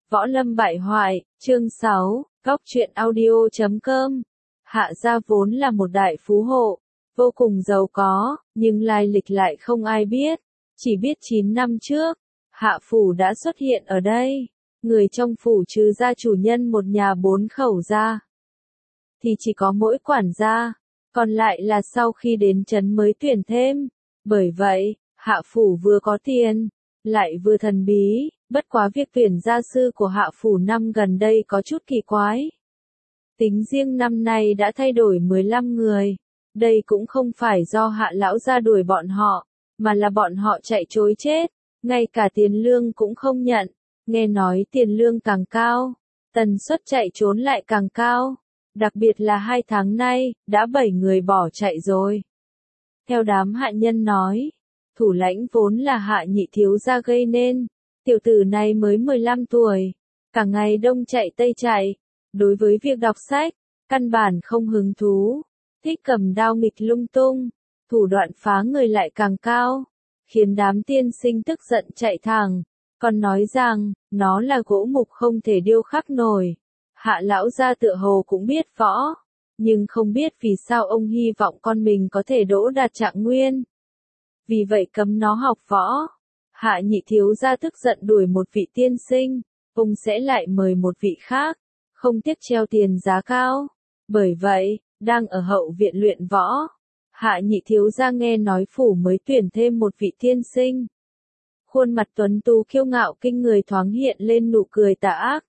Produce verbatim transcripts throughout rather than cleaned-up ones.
Võ Lâm bại hoại, chương sáu, góc truyện audio chấm com. Hạ gia vốn là một đại phú hộ, vô cùng giàu có, nhưng lai lịch lại không ai biết. Chỉ biết chín năm trước, Hạ phủ đã xuất hiện ở đây. Người trong phủ trừ gia chủ nhân một nhà bốn khẩu ra, thì chỉ có mỗi quản gia, còn lại là sau khi đến trấn mới tuyển thêm. Bởi vậy, Hạ phủ vừa có tiền, lại vừa thần bí. Bất quá việc tuyển gia sư của Hạ phủ năm gần đây có chút kỳ quái. Tính riêng năm nay đã thay đổi mười lăm người. Đây cũng không phải do Hạ lão gia đuổi bọn họ, mà là bọn họ chạy trối chết, ngay cả tiền lương cũng không nhận. Nghe nói tiền lương càng cao, tần suất chạy trốn lại càng cao. Đặc biệt là hai tháng nay, đã bảy người bỏ chạy rồi. Theo đám hạ nhân nói, thủ lãnh vốn là Hạ nhị thiếu gia gây nên. Tiểu tử này mới mười lăm tuổi, cả ngày đông chạy tây chạy, đối với việc đọc sách, căn bản không hứng thú, thích cầm đao nghịch lung tung, thủ đoạn phá người lại càng cao, khiến đám tiên sinh tức giận chạy thẳng, còn nói rằng, nó là gỗ mục không thể điêu khắc nổi. Hạ lão gia tựa hồ cũng biết võ, nhưng không biết vì sao ông hy vọng con mình có thể đỗ đạt trạng nguyên. Vì vậy cấm nó học võ. Hạ nhị thiếu gia tức giận đuổi một vị tiên sinh, ông sẽ lại mời một vị khác, không tiếc treo tiền giá cao. Bởi vậy, đang ở hậu viện luyện võ, Hạ nhị thiếu gia nghe nói phủ mới tuyển thêm một vị tiên sinh. Khuôn mặt tuấn tú kiêu ngạo kinh người thoáng hiện lên nụ cười tà ác.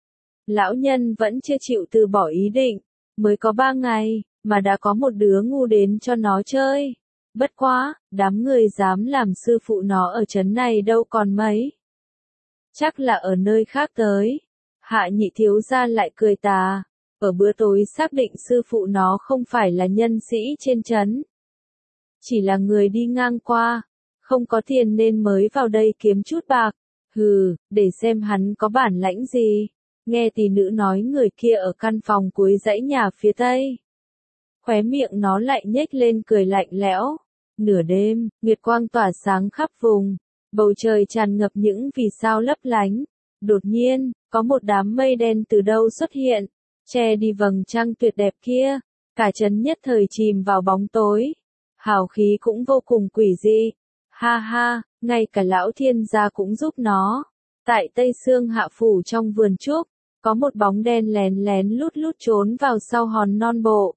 Lão nhân vẫn chưa chịu từ bỏ ý định, mới có ba ngày, mà đã có một đứa ngu đến cho nó chơi. Bất quá, đám người dám làm sư phụ nó ở trấn này đâu còn mấy. Chắc là ở nơi khác tới. Hạ nhị thiếu gia lại cười tà. Ở bữa tối xác định sư phụ nó không phải là nhân sĩ trên trấn, chỉ là người đi ngang qua, không có tiền nên mới vào đây kiếm chút bạc. Hừ, để xem hắn có bản lãnh gì. Nghe tỷ nữ nói người kia ở căn phòng cuối dãy nhà phía tây. Khóe miệng nó lại nhếch lên cười lạnh lẽo. Nửa đêm, nguyệt quang tỏa sáng khắp vùng, bầu trời tràn ngập những vì sao lấp lánh. Đột nhiên, có một đám mây đen từ đâu xuất hiện, che đi vầng trăng tuyệt đẹp kia, cả trấn nhất thời chìm vào bóng tối. Hào khí cũng vô cùng quỷ dị. Ha ha, ngay cả lão thiên gia cũng giúp nó. Tại Tây Sương Hạ phủ trong vườn trúc, có một bóng đen lén lén lút lút trốn vào sau hòn non bộ.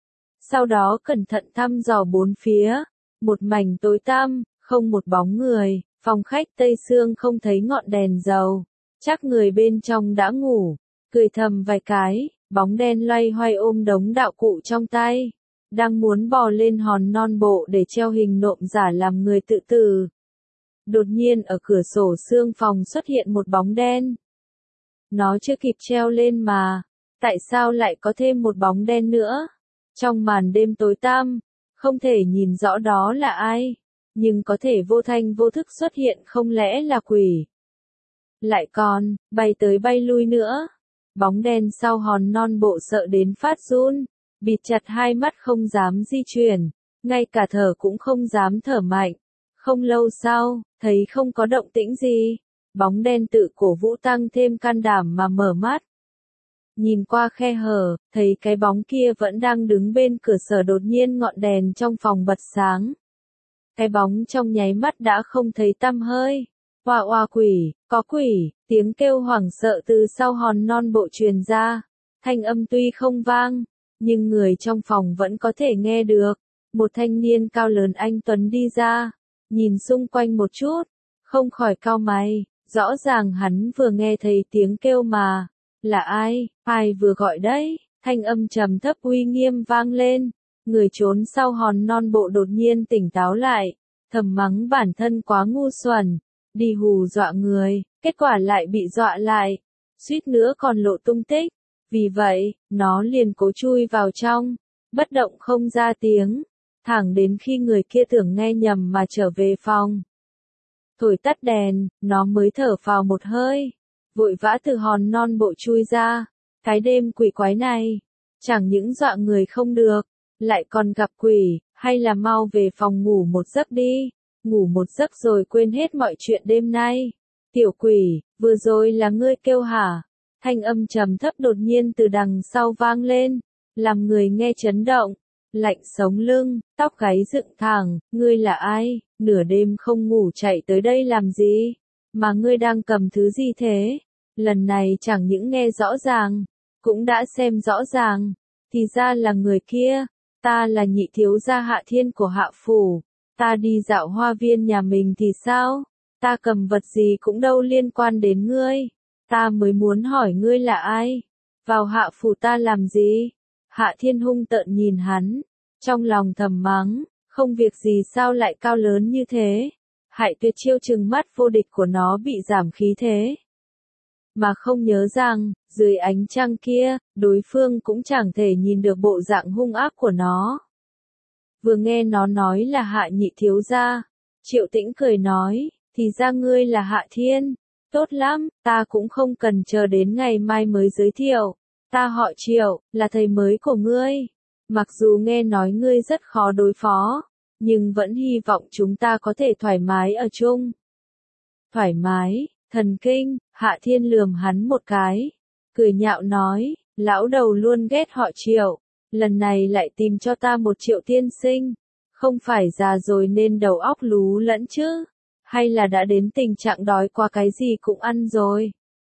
Sau đó cẩn thận thăm dò bốn phía. Một mảnh tối tăm, không một bóng người, phòng khách Tây Sương không thấy ngọn đèn dầu, chắc người bên trong đã ngủ. Cười thầm vài cái, bóng đen loay hoay ôm đống đạo cụ trong tay, đang muốn bò lên hòn non bộ để treo hình nộm giả làm người tự tử. Đột nhiên ở cửa sổ xương phòng xuất hiện một bóng đen. Nó chưa kịp treo lên mà, tại sao lại có thêm một bóng đen nữa? Trong màn đêm tối tăm, không thể nhìn rõ đó là ai, nhưng có thể vô thanh vô thức xuất hiện, không lẽ là quỷ? Lại còn, bay tới bay lui nữa. Bóng đen sau hòn non bộ sợ đến phát run, bịt chặt hai mắt không dám di chuyển, ngay cả thở cũng không dám thở mạnh. Không lâu sau, thấy không có động tĩnh gì, bóng đen tự cổ vũ tăng thêm can đảm mà mở mắt. Nhìn qua khe hở, thấy cái bóng kia vẫn đang đứng bên cửa sổ, đột nhiên ngọn đèn trong phòng bật sáng. Cái bóng trong nháy mắt đã không thấy tăm hơi. Oa oa quỷ, có quỷ, tiếng kêu hoảng sợ từ sau hòn non bộ truyền ra. Thanh âm tuy không vang, nhưng người trong phòng vẫn có thể nghe được. Một thanh niên cao lớn anh tuấn đi ra, nhìn xung quanh một chút, không khỏi cau mày, rõ ràng hắn vừa nghe thấy tiếng kêu mà. Là ai, ai vừa gọi đấy? Thanh âm trầm thấp uy nghiêm vang lên. Người trốn sau hòn non bộ đột nhiên tỉnh táo lại, thầm mắng bản thân quá ngu xuẩn, đi hù dọa người, kết quả lại bị dọa lại, suýt nữa còn lộ tung tích. Vì vậy, nó liền cố chui vào trong, bất động không ra tiếng, thẳng đến khi người kia tưởng nghe nhầm mà trở về phòng. Thổi tắt đèn, nó mới thở phào một hơi, vội vã từ hòn non bộ chui ra. Cái đêm quỷ quái này, chẳng những dọa người không được, lại còn gặp quỷ, hay là mau về phòng ngủ một giấc đi, ngủ một giấc rồi quên hết mọi chuyện đêm nay. Tiểu quỷ, vừa rồi là ngươi kêu hả? Thanh âm trầm thấp đột nhiên từ đằng sau vang lên, làm người nghe chấn động, lạnh sống lưng, tóc gáy dựng thẳng, ngươi là ai, nửa đêm không ngủ chạy tới đây làm gì, mà ngươi đang cầm thứ gì thế? Lần này chẳng những nghe rõ ràng, cũng đã xem rõ ràng, thì ra là người kia, ta là nhị thiếu gia Hạ Thiên của Hạ Phủ, ta đi dạo hoa viên nhà mình thì sao, ta cầm vật gì cũng đâu liên quan đến ngươi, ta mới muốn hỏi ngươi là ai, vào Hạ Phủ ta làm gì? Hạ Thiên hung tợn nhìn hắn, trong lòng thầm mắng, không việc gì sao lại cao lớn như thế, Hại Tuyệt chiêu trừng mắt vô địch của nó bị giảm khí thế. Mà không nhớ rằng, dưới ánh trăng kia, đối phương cũng chẳng thể nhìn được bộ dạng hung ác của nó. Vừa nghe nó nói là Hạ nhị thiếu gia, Triệu Tĩnh cười nói, thì ra ngươi là Hạ Thiên, tốt lắm, ta cũng không cần chờ đến ngày mai mới giới thiệu, ta họ Triệu, là thầy mới của ngươi, mặc dù nghe nói ngươi rất khó đối phó, nhưng vẫn hy vọng chúng ta có thể thoải mái ở chung. Thoải mái, thần kinh, Hạ Thiên lườm hắn một cái, cười nhạo nói, lão đầu luôn ghét họ Triệu, lần này lại tìm cho ta một Triệu tiên sinh, không phải già rồi nên đầu óc lú lẫn chứ, hay là đã đến tình trạng đói qua cái gì cũng ăn rồi.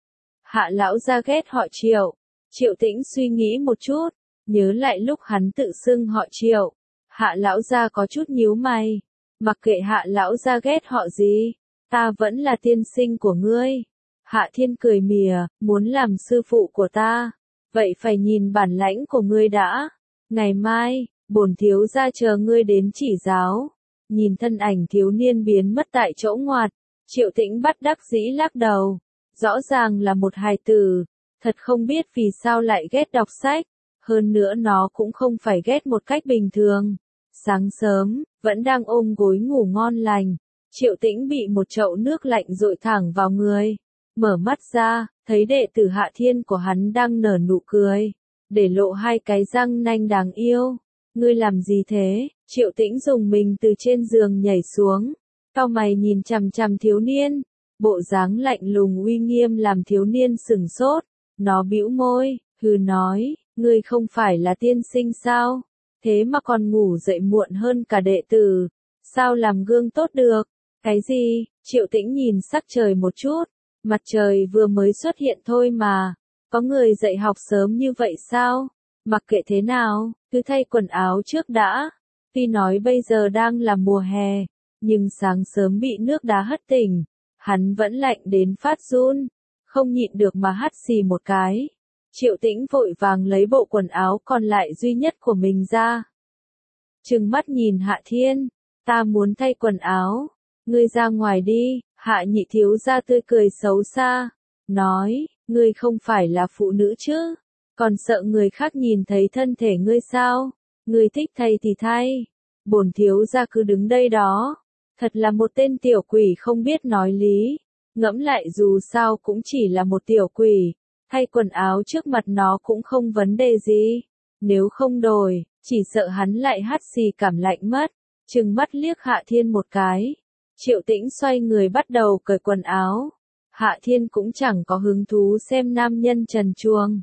Hạ lão gia ghét họ Triệu, Triệu Tĩnh suy nghĩ một chút, nhớ lại lúc hắn tự xưng họ Triệu, Hạ lão gia có chút nhíu mày, mặc kệ Hạ lão gia ghét họ gì, ta vẫn là tiên sinh của ngươi. Hạ Thiên cười mỉa, muốn làm sư phụ của ta, vậy phải nhìn bản lãnh của ngươi đã. Ngày mai, bổn thiếu gia chờ ngươi đến chỉ giáo. Nhìn thân ảnh thiếu niên biến mất tại chỗ ngoặt, Triệu Tĩnh bất đắc dĩ lắc đầu. Rõ ràng là một hài tử, thật không biết vì sao lại ghét đọc sách, hơn nữa nó cũng không phải ghét một cách bình thường. Sáng sớm, vẫn đang ôm gối ngủ ngon lành, Triệu Tĩnh bị một chậu nước lạnh dội thẳng vào người. Mở mắt ra, thấy đệ tử Hạ Thiên của hắn đang nở nụ cười, để lộ hai cái răng nanh đáng yêu. Ngươi làm gì thế? Triệu Tĩnh dùng mình từ trên giường nhảy xuống, cau mày nhìn chằm chằm thiếu niên, bộ dáng lạnh lùng uy nghiêm làm thiếu niên sửng sốt. Nó bĩu môi, hừ nói, ngươi không phải là tiên sinh sao? Thế mà còn ngủ dậy muộn hơn cả đệ tử, sao làm gương tốt được? Cái gì? Triệu Tĩnh nhìn sắc trời một chút. Mặt trời vừa mới xuất hiện thôi mà, có người dậy học sớm như vậy sao? Mặc kệ thế nào, cứ thay quần áo trước đã. Tuy nói bây giờ đang là mùa hè, nhưng sáng sớm bị nước đá hất tỉnh, hắn vẫn lạnh đến phát run, không nhịn được mà hắt xì một cái. Triệu Tĩnh vội vàng lấy bộ quần áo còn lại duy nhất của mình ra. Trừng mắt nhìn Hạ Thiên, ta muốn thay quần áo, ngươi ra ngoài đi. Hạ nhị thiếu gia tươi cười xấu xa, nói, ngươi không phải là phụ nữ chứ, còn sợ người khác nhìn thấy thân thể ngươi sao, ngươi thích thay thì thay, bổn thiếu gia cứ đứng đây đó, thật là một tên tiểu quỷ không biết nói lý, ngẫm lại dù sao cũng chỉ là một tiểu quỷ, thay quần áo trước mặt nó cũng không vấn đề gì, nếu không đổi, chỉ sợ hắn lại hắt xì cảm lạnh mất, trừng mắt liếc Hạ Thiên một cái. Triệu Tĩnh xoay người bắt đầu cởi quần áo. Hạ Thiên cũng chẳng có hứng thú xem nam nhân trần truồng.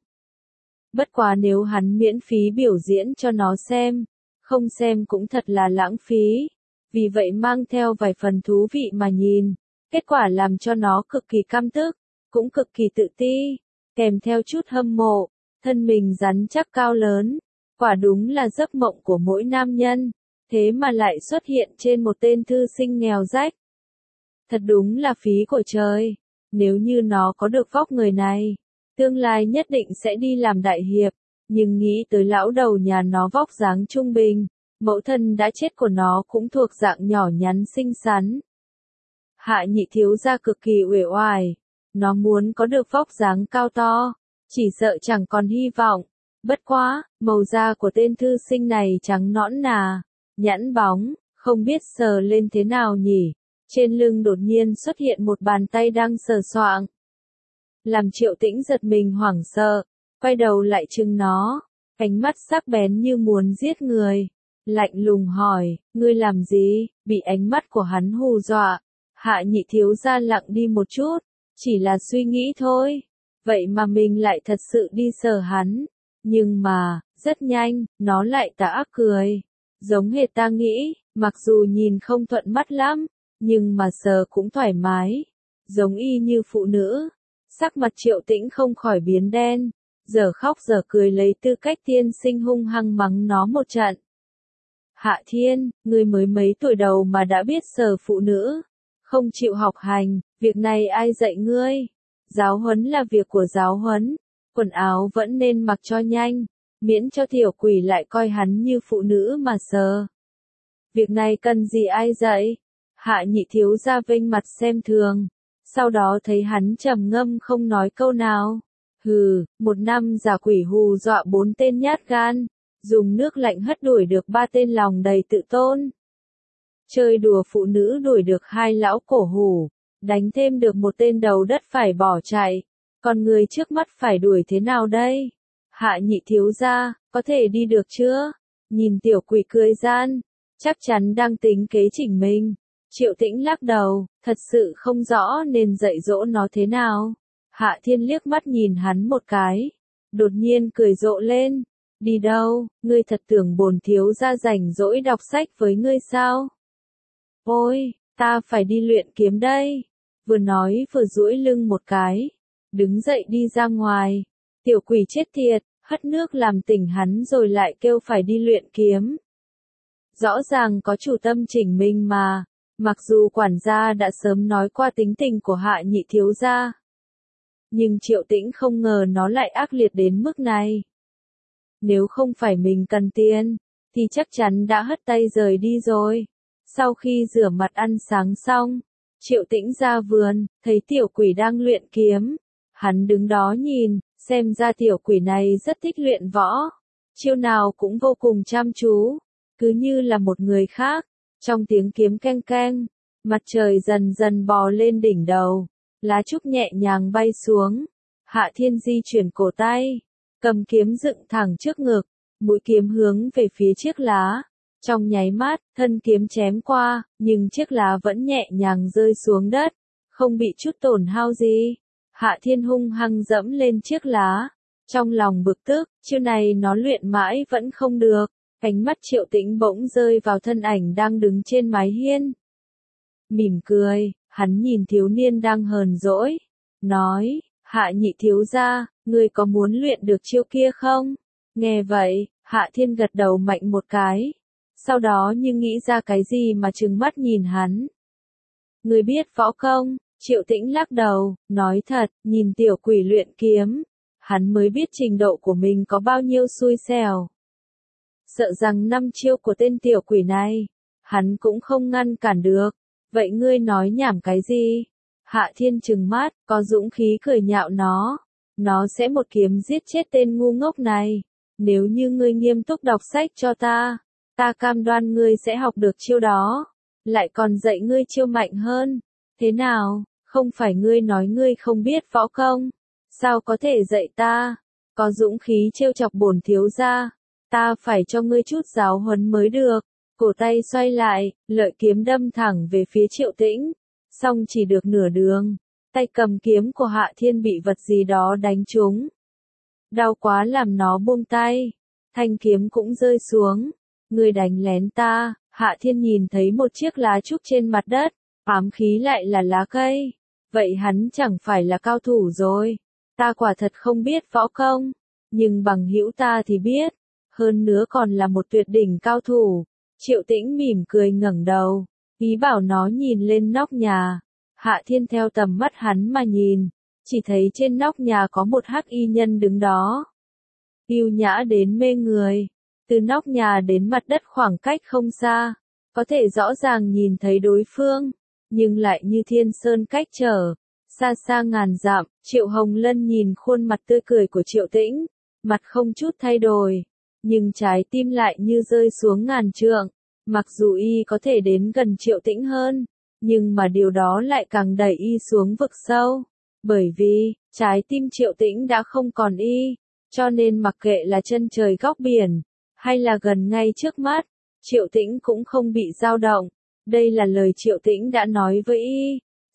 Bất quá nếu hắn miễn phí biểu diễn cho nó xem, không xem cũng thật là lãng phí. Vì vậy mang theo vài phần thú vị mà nhìn. Kết quả làm cho nó cực kỳ căm tức, cũng cực kỳ tự ti, kèm theo chút hâm mộ, thân mình rắn chắc cao lớn. Quả đúng là giấc mộng của mỗi nam nhân. Thế mà lại xuất hiện trên một tên thư sinh nghèo rách. Thật đúng là phí của trời, nếu như nó có được vóc người này, tương lai nhất định sẽ đi làm đại hiệp, nhưng nghĩ tới lão đầu nhà nó vóc dáng trung bình, mẫu thân đã chết của nó cũng thuộc dạng nhỏ nhắn xinh xắn. Hạ nhị thiếu gia cực kỳ uể oải, nó muốn có được vóc dáng cao to, chỉ sợ chẳng còn hy vọng, bất quá, màu da của tên thư sinh này trắng nõn nà. Nhẵn bóng, không biết sờ lên thế nào nhỉ, trên lưng đột nhiên xuất hiện một bàn tay đang sờ soạng. Làm Triệu Tĩnh giật mình hoảng sợ, quay đầu lại chừng nó, ánh mắt sắc bén như muốn giết người, lạnh lùng hỏi, ngươi làm gì, bị ánh mắt của hắn hù dọa, Hạ nhị thiếu gia lặng đi một chút, chỉ là suy nghĩ thôi. Vậy mà mình lại thật sự đi sờ hắn. Nhưng mà, rất nhanh, nó lại tà ác cười. Giống hệt ta nghĩ, mặc dù nhìn không thuận mắt lắm, nhưng mà sờ cũng thoải mái. Giống y như phụ nữ. Sắc mặt Triệu Tĩnh không khỏi biến đen. Giờ khóc giờ cười lấy tư cách tiên sinh hung hăng mắng nó một trận. Hạ Thiên, ngươi mới mấy tuổi đầu mà đã biết sờ phụ nữ. Không chịu học hành, việc này ai dạy ngươi? Giáo huấn là việc của giáo huấn. Quần áo vẫn nên mặc cho nhanh, miễn cho tiểu quỷ lại coi hắn như phụ nữ mà sờ. Việc này cần gì ai dạy? Hạ Nhị thiếu gia vênh mặt xem thường. Sau đó thấy hắn trầm ngâm không nói câu nào. Hừ, một năm giả quỷ hù dọa bốn tên nhát gan, dùng nước lạnh hất đuổi được ba tên lòng đầy tự tôn. Chơi đùa phụ nữ đuổi được hai lão cổ hủ, đánh thêm được một tên đầu đất phải bỏ chạy. Còn người trước mắt phải đuổi thế nào đây? Hạ Nhị thiếu gia, có thể đi được chưa? Nhìn tiểu quỷ cười gian, chắc chắn đang tính kế chỉnh mình. Triệu Tĩnh lắc đầu, thật sự không rõ nên dạy dỗ nó thế nào. Hạ Thiên liếc mắt nhìn hắn một cái, đột nhiên cười rộ lên. Đi đâu, ngươi thật tưởng bổn thiếu gia rảnh rỗi đọc sách với ngươi sao? Ôi, ta phải đi luyện kiếm đây. Vừa nói vừa duỗi lưng một cái, đứng dậy đi ra ngoài. Tiểu quỷ chết tiệt, hất nước làm tỉnh hắn rồi lại kêu phải đi luyện kiếm. Rõ ràng có chủ tâm chỉnh mình mà, mặc dù quản gia đã sớm nói qua tính tình của Hạ Nhị thiếu gia. Nhưng Triệu Tĩnh không ngờ nó lại ác liệt đến mức này. Nếu không phải mình cần tiền, thì chắc chắn đã hất tay rời đi rồi. Sau khi rửa mặt ăn sáng xong, Triệu Tĩnh ra vườn, thấy tiểu quỷ đang luyện kiếm. Hắn đứng đó nhìn, xem ra tiểu quỷ này rất thích luyện võ. Chiêu nào cũng vô cùng chăm chú, cứ như là một người khác. Trong tiếng kiếm keng keng, mặt trời dần dần bò lên đỉnh đầu, lá trúc nhẹ nhàng bay xuống. Hạ Thiên di chuyển cổ tay, cầm kiếm dựng thẳng trước ngực, mũi kiếm hướng về phía chiếc lá. Trong nháy mắt, thân kiếm chém qua, nhưng chiếc lá vẫn nhẹ nhàng rơi xuống đất, không bị chút tổn hao gì. Hạ Thiên hung hăng dẫm lên chiếc lá, trong lòng bực tức, chiêu này nó luyện mãi vẫn không được. Ánh mắt Triệu Tĩnh bỗng rơi vào thân ảnh đang đứng trên mái hiên. Mỉm cười, hắn nhìn thiếu niên đang hờn dỗi, nói, Hạ Nhị thiếu gia, ngươi có muốn luyện được chiêu kia không? Nghe vậy, Hạ Thiên gật đầu mạnh một cái. Sau đó như nghĩ ra cái gì mà trừng mắt nhìn hắn. Ngươi biết võ công? Triệu Tĩnh lắc đầu, nói thật, nhìn tiểu quỷ luyện kiếm, hắn mới biết trình độ của mình có bao nhiêu xui xẻo. Sợ rằng năm chiêu của tên tiểu quỷ này, hắn cũng không ngăn cản được. Vậy ngươi nói nhảm cái gì? Hạ Thiên trừng mắt, có dũng khí cười nhạo nó. Nó sẽ một kiếm giết chết tên ngu ngốc này. Nếu như ngươi nghiêm túc đọc sách cho ta, ta cam đoan ngươi sẽ học được chiêu đó. Lại còn dạy ngươi chiêu mạnh hơn. Thế nào, không phải ngươi nói ngươi không biết võ công? Sao có thể dạy ta? Có dũng khí trêu chọc bổn thiếu gia, ta phải cho ngươi chút giáo huấn mới được. Cổ tay xoay lại, lợi kiếm đâm thẳng về phía Triệu Tĩnh. Xong chỉ được nửa đường, tay cầm kiếm của Hạ Thiên bị vật gì đó đánh trúng. Đau quá làm nó buông tay, thanh kiếm cũng rơi xuống. Ngươi đánh lén ta. Hạ Thiên nhìn thấy một chiếc lá trúc trên mặt đất, ám khí lại là lá cây. Vậy hắn chẳng phải là cao thủ rồi. Ta quả thật không biết võ công, nhưng bằng hữu ta thì biết. Hơn nữa còn là một tuyệt đỉnh cao thủ. Triệu Tĩnh mỉm cười ngẩng đầu, ý bảo nó nhìn lên nóc nhà. Hạ Thiên theo tầm mắt hắn mà nhìn, chỉ thấy trên nóc nhà có một hắc y nhân đứng đó. Yêu nhã đến mê người, từ nóc nhà đến mặt đất khoảng cách không xa, có thể rõ ràng nhìn thấy đối phương, nhưng lại như thiên sơn cách trở, xa xa ngàn dặm. Triệu Hồng Lân nhìn khuôn mặt tươi cười của Triệu Tĩnh, mặt không chút thay đổi, nhưng trái tim lại như rơi xuống ngàn trượng. Mặc dù y có thể đến gần Triệu Tĩnh hơn, nhưng mà điều đó lại càng đẩy y xuống vực sâu. Bởi vì, trái tim Triệu Tĩnh đã không còn y, cho nên mặc kệ là chân trời góc biển, hay là gần ngay trước mắt, Triệu Tĩnh cũng không bị dao động. Đây là lời Triệu Tĩnh đã nói với y.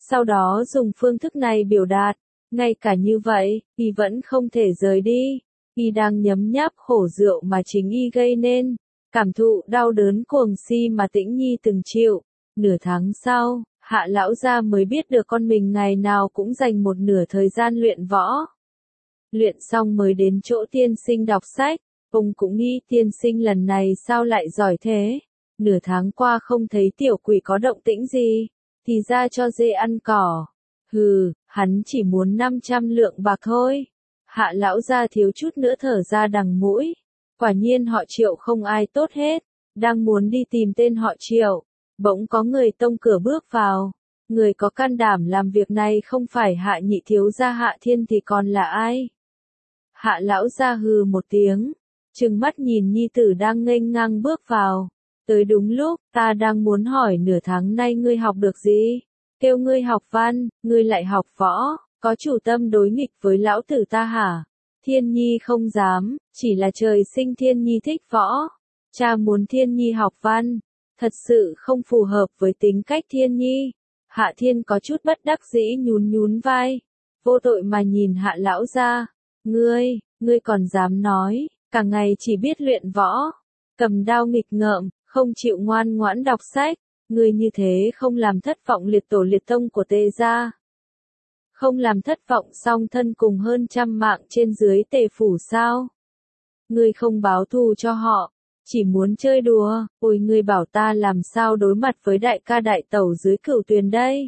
sau đó dùng phương thức này biểu đạt. Ngay cả như vậy, y vẫn không thể rời đi. Y đang nhấm nháp khổ rượu mà chính y gây nên. Cảm thụ đau đớn cuồng si mà Tĩnh Nhi từng chịu. Nửa tháng sau, Hạ lão gia mới biết được con mình ngày nào cũng dành một nửa thời gian luyện võ. Luyện xong mới đến chỗ tiên sinh đọc sách. Ông cũng nghĩ tiên sinh lần này sao lại giỏi thế. Nửa tháng qua không thấy tiểu quỷ có động tĩnh gì. Thì ra cho dê ăn cỏ. Hừ, hắn chỉ muốn năm trăm lượng bạc thôi. Hạ lão gia thiếu chút nữa thở ra đằng mũi. Quả nhiên họ Triệu không ai tốt hết. Đang muốn đi tìm tên họ Triệu. Bỗng có người tông cửa bước vào. Người có can đảm làm việc này không phải Hạ nhị thiếu gia Hạ Thiên thì còn là ai? Hạ lão gia hừ một tiếng. Trừng mắt nhìn nhi tử đang nghênh ngang bước vào. Tới đúng lúc, ta đang muốn hỏi nửa tháng nay ngươi học được gì? Kêu ngươi học văn, ngươi lại học võ, có chủ tâm đối nghịch với lão tử ta hả? Thiên Nhi không dám, chỉ là trời sinh Thiên Nhi thích võ. Cha muốn Thiên Nhi học văn, thật sự không phù hợp với tính cách Thiên Nhi. Hạ Thiên có chút bất đắc dĩ nhún nhún vai, vô tội mà nhìn Hạ lão gia. Ngươi, ngươi còn dám nói, cả ngày chỉ biết luyện võ, cầm đao nghịch ngợm, không chịu ngoan ngoãn đọc sách. Ngươi như thế không làm thất vọng liệt tổ liệt tông của Tề gia. Không làm thất vọng song thân cùng hơn trăm mạng trên dưới Tề phủ sao? Ngươi không báo thù cho họ, chỉ muốn chơi đùa. Ôi, ngươi bảo ta làm sao đối mặt với đại ca đại tẩu dưới Cửu Tuyền đây?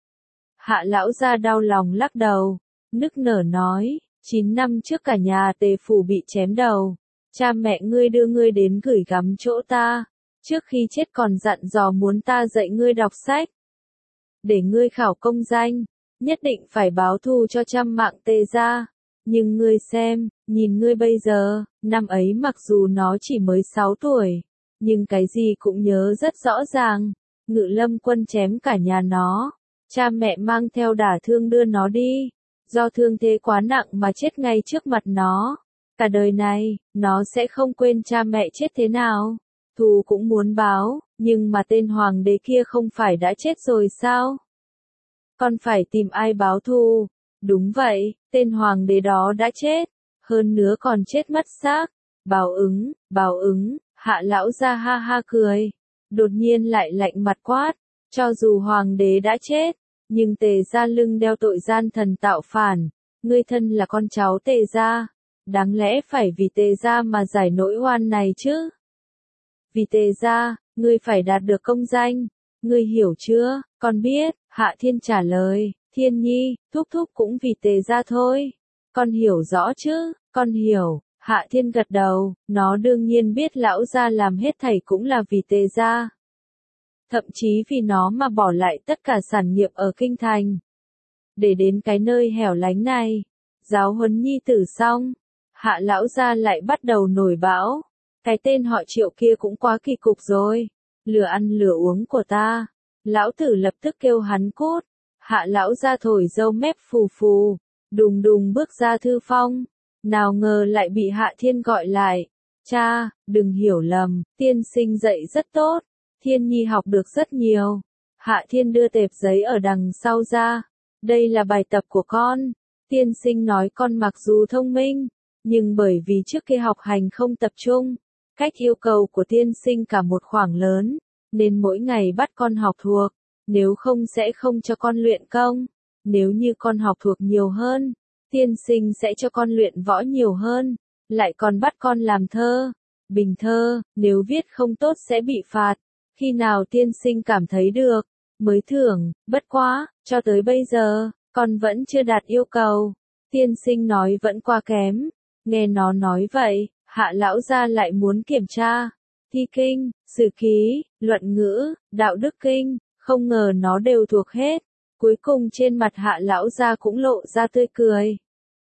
Hạ lão gia đau lòng lắc đầu, nức nở nói, chín năm trước cả nhà Tề phủ bị chém đầu, cha mẹ ngươi đưa ngươi đến gửi gắm chỗ ta. Trước khi chết còn dặn dò muốn ta dạy ngươi đọc sách. Để ngươi khảo công danh, nhất định phải báo thù cho trăm mạng Tề gia. Nhưng ngươi xem, nhìn ngươi bây giờ, năm ấy mặc dù nó chỉ mới sáu tuổi, nhưng cái gì cũng nhớ rất rõ ràng. Ngự Lâm quân chém cả nhà nó, cha mẹ mang theo đả thương đưa nó đi, do thương thế quá nặng mà chết ngay trước mặt nó. Cả đời này, nó sẽ không quên cha mẹ chết thế nào. Thù cũng muốn báo, nhưng mà tên hoàng đế kia không phải đã chết rồi sao? Còn phải tìm ai báo thù? Đúng vậy, tên hoàng đế đó đã chết, hơn nữa còn chết mất xác. Báo ứng, báo ứng, Hạ lão gia ha ha cười, đột nhiên lại lạnh mặt quát, cho dù hoàng đế đã chết, nhưng Tề gia lưng đeo tội gian thần tạo phản, ngươi thân là con cháu Tề gia, đáng lẽ phải vì Tề gia mà giải nỗi oan này chứ? Vì Tề gia, ngươi phải đạt được công danh, ngươi hiểu chưa? Con biết. Hạ Thiên trả lời, Thiên Nhi, thúc thúc cũng vì Tề gia thôi. Con hiểu rõ chứ? Con hiểu. Hạ Thiên gật đầu, nó đương nhiên biết lão gia làm hết thảy cũng là vì Tề gia. Thậm chí vì nó mà bỏ lại tất cả sản nghiệp ở kinh thành. Để đến cái nơi hẻo lánh này, giáo huấn nhi tử xong, Hạ lão gia lại bắt đầu nổi bão. Cái tên họ Triệu kia cũng quá kỳ cục rồi, lừa ăn lừa uống của ta. Lão tử lập tức kêu hắn cút. Hạ lão gia thổi râu mép phù phù, đùng đùng bước ra thư phong. Nào ngờ lại bị Hạ Thiên gọi lại. Cha, đừng hiểu lầm, tiên sinh dạy rất tốt, Thiên Nhi học được rất nhiều. Hạ Thiên đưa tệp giấy ở đằng sau ra. Đây là bài tập của con. Tiên sinh nói con mặc dù thông minh, nhưng bởi vì trước kia học hành không tập trung, cách yêu cầu của tiên sinh cả một khoảng lớn, nên mỗi ngày bắt con học thuộc, nếu không sẽ không cho con luyện công. Nếu như con học thuộc nhiều hơn, tiên sinh sẽ cho con luyện võ nhiều hơn, lại còn bắt con làm thơ, bình thơ, nếu viết không tốt sẽ bị phạt. Khi nào tiên sinh cảm thấy được, mới thưởng, bất quá, cho tới bây giờ, con vẫn chưa đạt yêu cầu. Tiên sinh nói vẫn quá kém. Nghe nó nói vậy, Hạ lão gia lại muốn kiểm tra. Thi kinh, sử ký, luận ngữ, đạo đức kinh, không ngờ nó đều thuộc hết. Cuối cùng trên mặt Hạ lão gia cũng lộ ra tươi cười.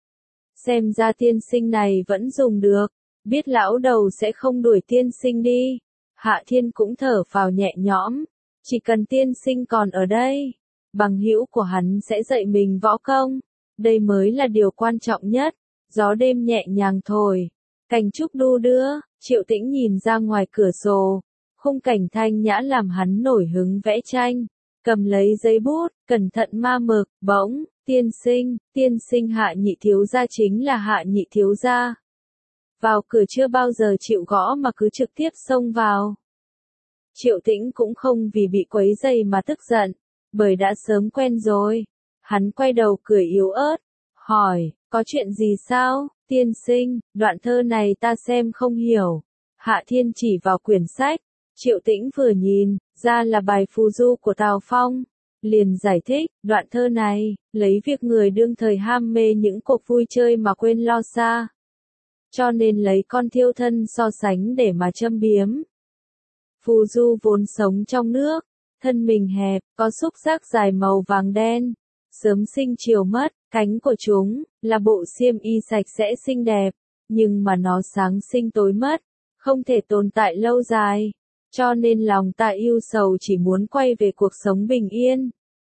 Xem ra tiên sinh này vẫn dùng được, biết lão đầu sẽ không đuổi tiên sinh đi. Hạ Thiên cũng thở phào nhẹ nhõm, chỉ cần tiên sinh còn ở đây, bằng hữu của hắn sẽ dạy mình võ công, đây mới là điều quan trọng nhất. Gió đêm nhẹ nhàng thổi, cành trúc đu đưa, Triệu Tĩnh nhìn ra ngoài cửa sổ, khung cảnh thanh nhã làm hắn nổi hứng vẽ tranh. cầm lấy giấy bút, cẩn thận ma mực, bỗng, tiên sinh, tiên sinh Hạ nhị thiếu gia chính là Hạ nhị thiếu gia. Vào cửa chưa bao giờ chịu gõ mà cứ trực tiếp xông vào. Triệu Tĩnh cũng không vì bị quấy rầy mà tức giận, bởi đã sớm quen rồi. Hắn quay đầu cười yếu ớt, hỏi, có chuyện gì sao, tiên sinh, đoạn thơ này ta xem không hiểu. Hạ Thiên chỉ vào quyển sách, Triệu Tĩnh vừa nhìn, ra là bài phù du của Tào Phong. Liền giải thích, đoạn thơ này, lấy việc người đương thời ham mê những cuộc vui chơi mà quên lo xa. Cho nên lấy con thiêu thân so sánh để mà châm biếm. Phù du vốn sống trong nước, thân mình hẹp, có xúc giác dài màu vàng đen, sớm sinh chiều mất, cánh của chúng, là bộ xiêm y sạch sẽ xinh đẹp, nhưng mà nó sáng sinh tối mất, không thể tồn tại lâu dài, cho nên lòng ta yêu sầu chỉ muốn quay về cuộc sống bình yên.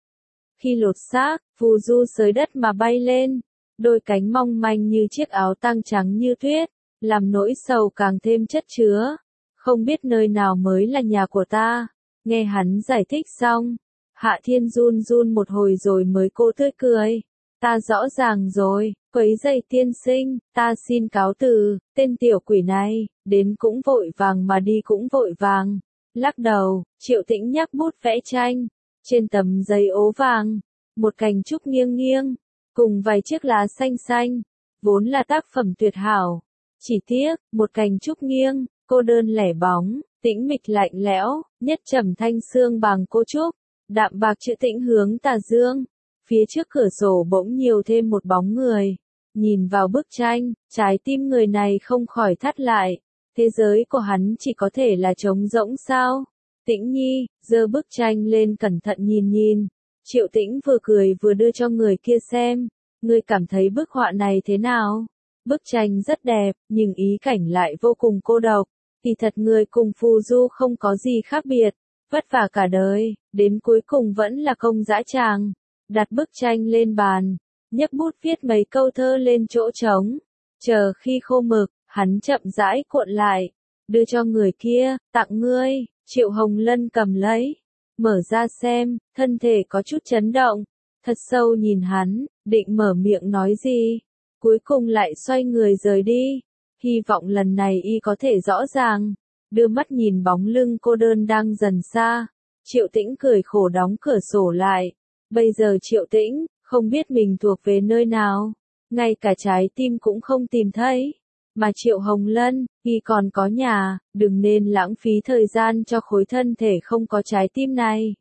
Khi lột xác, phù du xới đất mà bay lên, đôi cánh mong manh như chiếc áo tang trắng như tuyết, làm nỗi sầu càng thêm chất chứa. Không biết nơi nào mới là nhà của ta. Nghe hắn giải thích xong, Hạ Thiên run run một hồi rồi mới cô tươi cười. Ta rõ ràng rồi, quấy rầy tiên sinh, ta xin cáo từ, tên tiểu quỷ này, đến cũng vội vàng mà đi cũng vội vàng. Lắc đầu, Triệu Tĩnh nhắc bút vẽ tranh, trên tấm giấy ố vàng, một cành trúc nghiêng nghiêng, cùng vài chiếc lá xanh xanh, vốn là tác phẩm tuyệt hảo. Chỉ tiếc, một cành trúc nghiêng, cô đơn lẻ bóng, tĩnh mịch lạnh lẽo, nhất trầm thanh xương bằng cô trúc, đạm bạc chữ tĩnh hướng tà dương. Phía trước cửa sổ bỗng nhiều thêm một bóng người. Nhìn vào bức tranh, trái tim người này không khỏi thắt lại. Thế giới của hắn chỉ có thể là trống rỗng sao? Tĩnh Nhi, giơ bức tranh lên cẩn thận nhìn nhìn. Triệu Tĩnh vừa cười vừa đưa cho người kia xem. Ngươi cảm thấy bức họa này thế nào? Bức tranh rất đẹp, nhưng ý cảnh lại vô cùng cô độc. Thì thật người cùng phù du không có gì khác biệt. Vất vả cả đời, đến cuối cùng vẫn là công dã tràng. Đặt bức tranh lên bàn, nhấc bút viết mấy câu thơ lên chỗ trống. Chờ khi khô mực, hắn chậm rãi cuộn lại, đưa cho người kia, tặng ngươi. Triệu Hồng Lân cầm lấy, mở ra xem, thân thể có chút chấn động, thật sâu nhìn hắn, định mở miệng nói gì, cuối cùng lại xoay người rời đi. Hy vọng lần này y có thể rõ ràng, đưa mắt nhìn bóng lưng cô đơn đang dần xa. Triệu Tĩnh cười khổ đóng cửa sổ lại. Bây giờ Triệu Tĩnh, không biết mình thuộc về nơi nào, ngay cả trái tim cũng không tìm thấy. Mà Triệu Hồng Lân, y còn có nhà, đừng nên lãng phí thời gian cho khối thân thể không có trái tim này.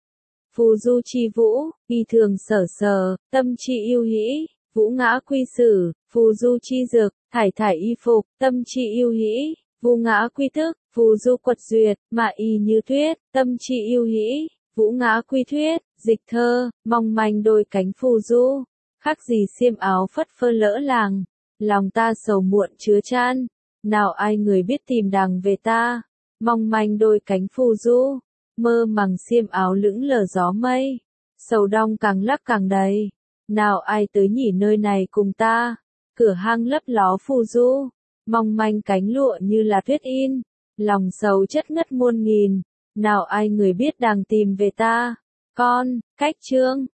Phù du chi vũ, y thường sở sờ, tâm chi yêu hĩ, vũ ngã quy sử, phù du chi dược, thải thải y phục, tâm chi yêu hĩ, vũ ngã quy thức, phù du quật duyệt, mà y như tuyết, tâm chi yêu hĩ, vũ ngã quy thuyết, dịch thơ, mong manh đôi cánh phù du, khác gì xiêm áo phất phơ lỡ làng, lòng ta sầu muộn chứa chan, nào ai người biết tìm đằng về ta, mong manh đôi cánh phù du, mơ màng xiêm áo lững lờ gió mây, sầu đong càng lắc càng đầy, nào ai tới nhỉ nơi này cùng ta, cửa hang lấp ló phù du, mong manh cánh lụa như là tuyết in, lòng sầu chất ngất muôn nghìn, nào ai người biết đằng tìm về ta. Con, cách chương